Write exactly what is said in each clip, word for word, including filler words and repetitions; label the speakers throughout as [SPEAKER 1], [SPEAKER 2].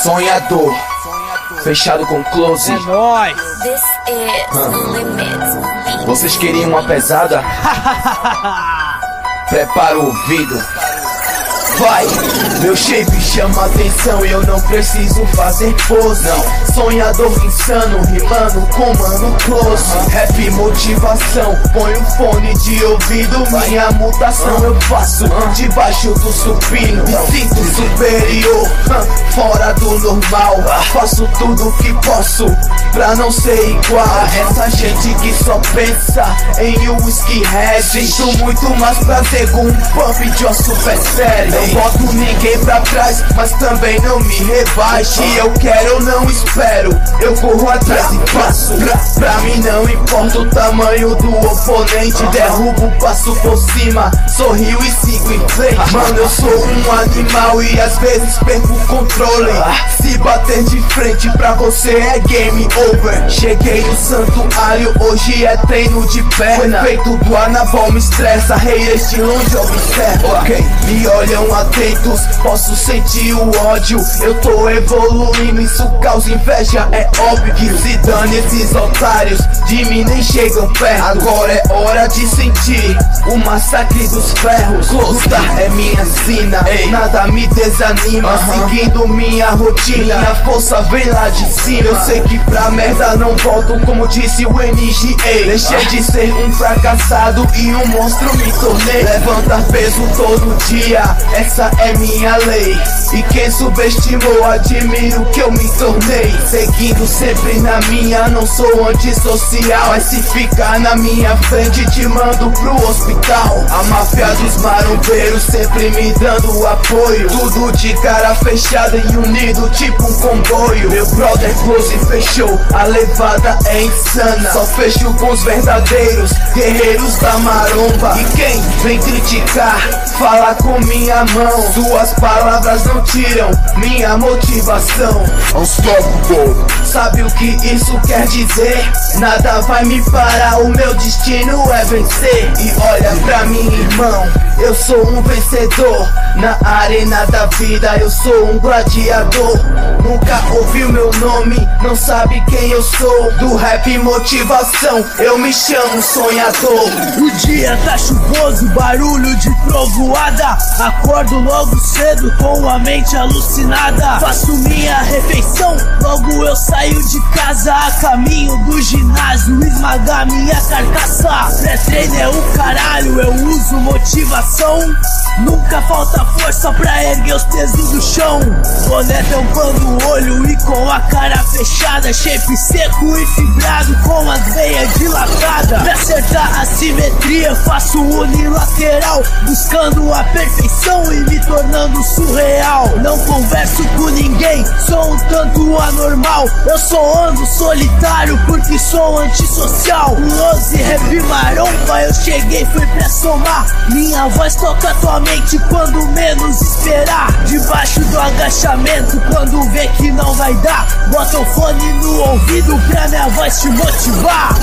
[SPEAKER 1] Sonhador, fechado com close.
[SPEAKER 2] É nóis.
[SPEAKER 1] Hum. Vocês queriam uma pesada? Prepara o ouvido. Vai! Meu shape chama atenção e eu não preciso fazer pose. Não. Sonhador insano, rimando com mano close. Rap motivação, põe um fone de ouvido. Minha mutação eu faço debaixo do supino. Me sinto superior, fora do normal. Faço tudo que posso pra não ser igual essa gente que só pensa em um skinhead. Sinto muito mais prazer com um pump de uma super série. Não boto ninguém pra trás, mas também não me rebaixe. Eu quero ou não espero, eu corro atrás e passo. Pra, pra mim não importa o tamanho do oponente. Derrubo, passo por cima, sorrio e sigo em frente. Mano, eu sou um animal e às vezes perco o controle. Se bater de frente pra você é game over. Cheguei no santuário, hoje é treino de perna. O efeito do anabol me estressa, haters de longe observa. Ok, me olham atentos, posso sentir o ódio. Eu tô evoluindo, isso causa inveja, é óbvio. Que se dane esses otários, de mim nem chegam perto. Agora é hora de sentir o massacre dos ferros. Lutar é minha sina, ei, nada me desanima. uh-huh. Seguindo minha rotina, minha força vem lá de cima. Eu sei que pra merda não volto, como disse o N G A. Deixei de ser um fracassado e um monstro me tornei. Levantar peso todo dia, essa é minha lei. E quem subestimou, admiro que eu me tornei. Seguindo sempre na minha, não sou antissocial. Mas se ficar na minha frente, te mando pro hospital. A máfia dos marombeiros sempre me dando apoio. Tudo de cara fechada e unido, tipo um comboio. Meu brother close fechou, a levada é insana. Só fecho com os verdadeiros guerreiros da maromba. E quem vem criticar, fala com minha mão. Suas palavras não tiram minha motivação.
[SPEAKER 3] Unstoppable.
[SPEAKER 1] Sabe o que isso quer dizer? Nada vai me parar, o meu destino é vencer. E olha pra mim, irmão, eu sou um vencedor. Na arena da vida eu sou um gladiador. Nunca ouviu meu nome, não sabe quem eu sou. Do rap motivação, eu me chamo Sonhador.
[SPEAKER 2] O dia tá chuvoso, barulho de trovoada. Acordo logo cedo com a mente alucinada. Faço minha refeição, logo eu saio de casa. A caminho do ginásio, esmagar minha carcaça. Pré-treino é o caralho, eu uso motivação. Nunca falta força pra erguer os pesos do chão. Boné tampando o olho e com a cara fechada. Shape seco e fibrado com as veias dilatadas. Pra acertar a simetria faço unilateral, buscando a perfeição e me tornando surreal. Não converso com ninguém, sou um tanto anormal. Eu só ando solitário porque sou antissocial. Lose, rap, maromba, eu cheguei, fui pra somar. Minha voz toca tua mente quando menos esperar. Debaixo do agachamento, quando vê que não vai dar, bota o fone no ouvido pra minha voz te motivar.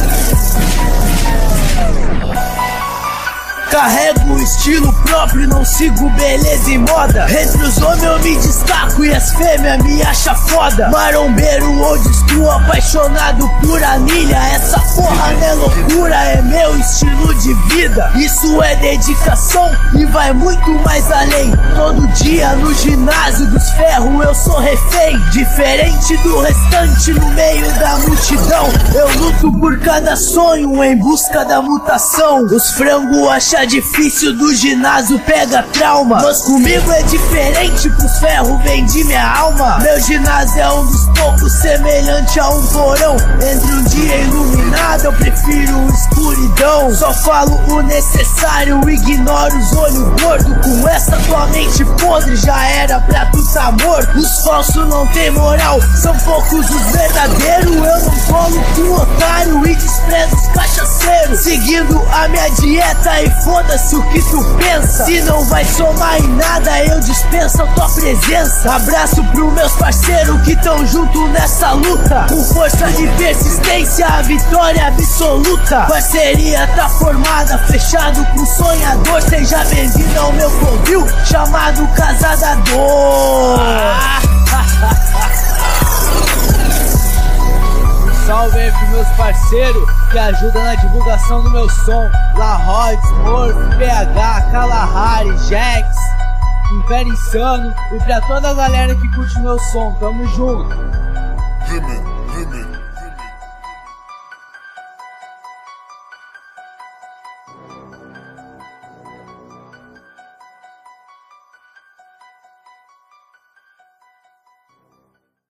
[SPEAKER 2] Carrego o estilo próprio, não sigo beleza e moda. Entre os homens eu me destaco e as fêmeas me acham foda. Marombeiro old school, apaixonado por anilha. Essa porra não é loucura, é meu estilo de vida. Isso é dedicação e vai muito mais além. Todo dia no ginásio dos ferros eu sou refém. Diferente do restante no meio da multidão, eu luto por cada sonho em busca da mutação. Os frangos acham difícil do ginásio, pega trauma. Mas comigo é diferente, pros ferros vendi minha alma. Meu ginásio é um dos poucos semelhante a um porão. Entre um dia iluminado eu prefiro escuridão. Só falo o necessário, ignoro os olhos gordos. Com essa tua mente podre já era pra tu tá morto. Os falsos não tem moral, são poucos os verdadeiros. Eu não colo com otário e desprezo os cachaceiros. Seguindo a minha dieta e foda-se o que tu pensa. Se não vai somar em nada, eu dispenso a tua presença. Abraço pros meus parceiros que tão junto nessa luta. Com força e persistência, a vitória absoluta. Parceria tá formada, fechado com sonhador. Seja bem-vindo ao meu covil chamado Casa da Dor. Smurf, meus parceiros que ajudam na divulgação do meu som. La Rod, Smurf, P H, Kalahari, Jax, Império Insano. E pra toda a galera que curte meu som, tamo junto.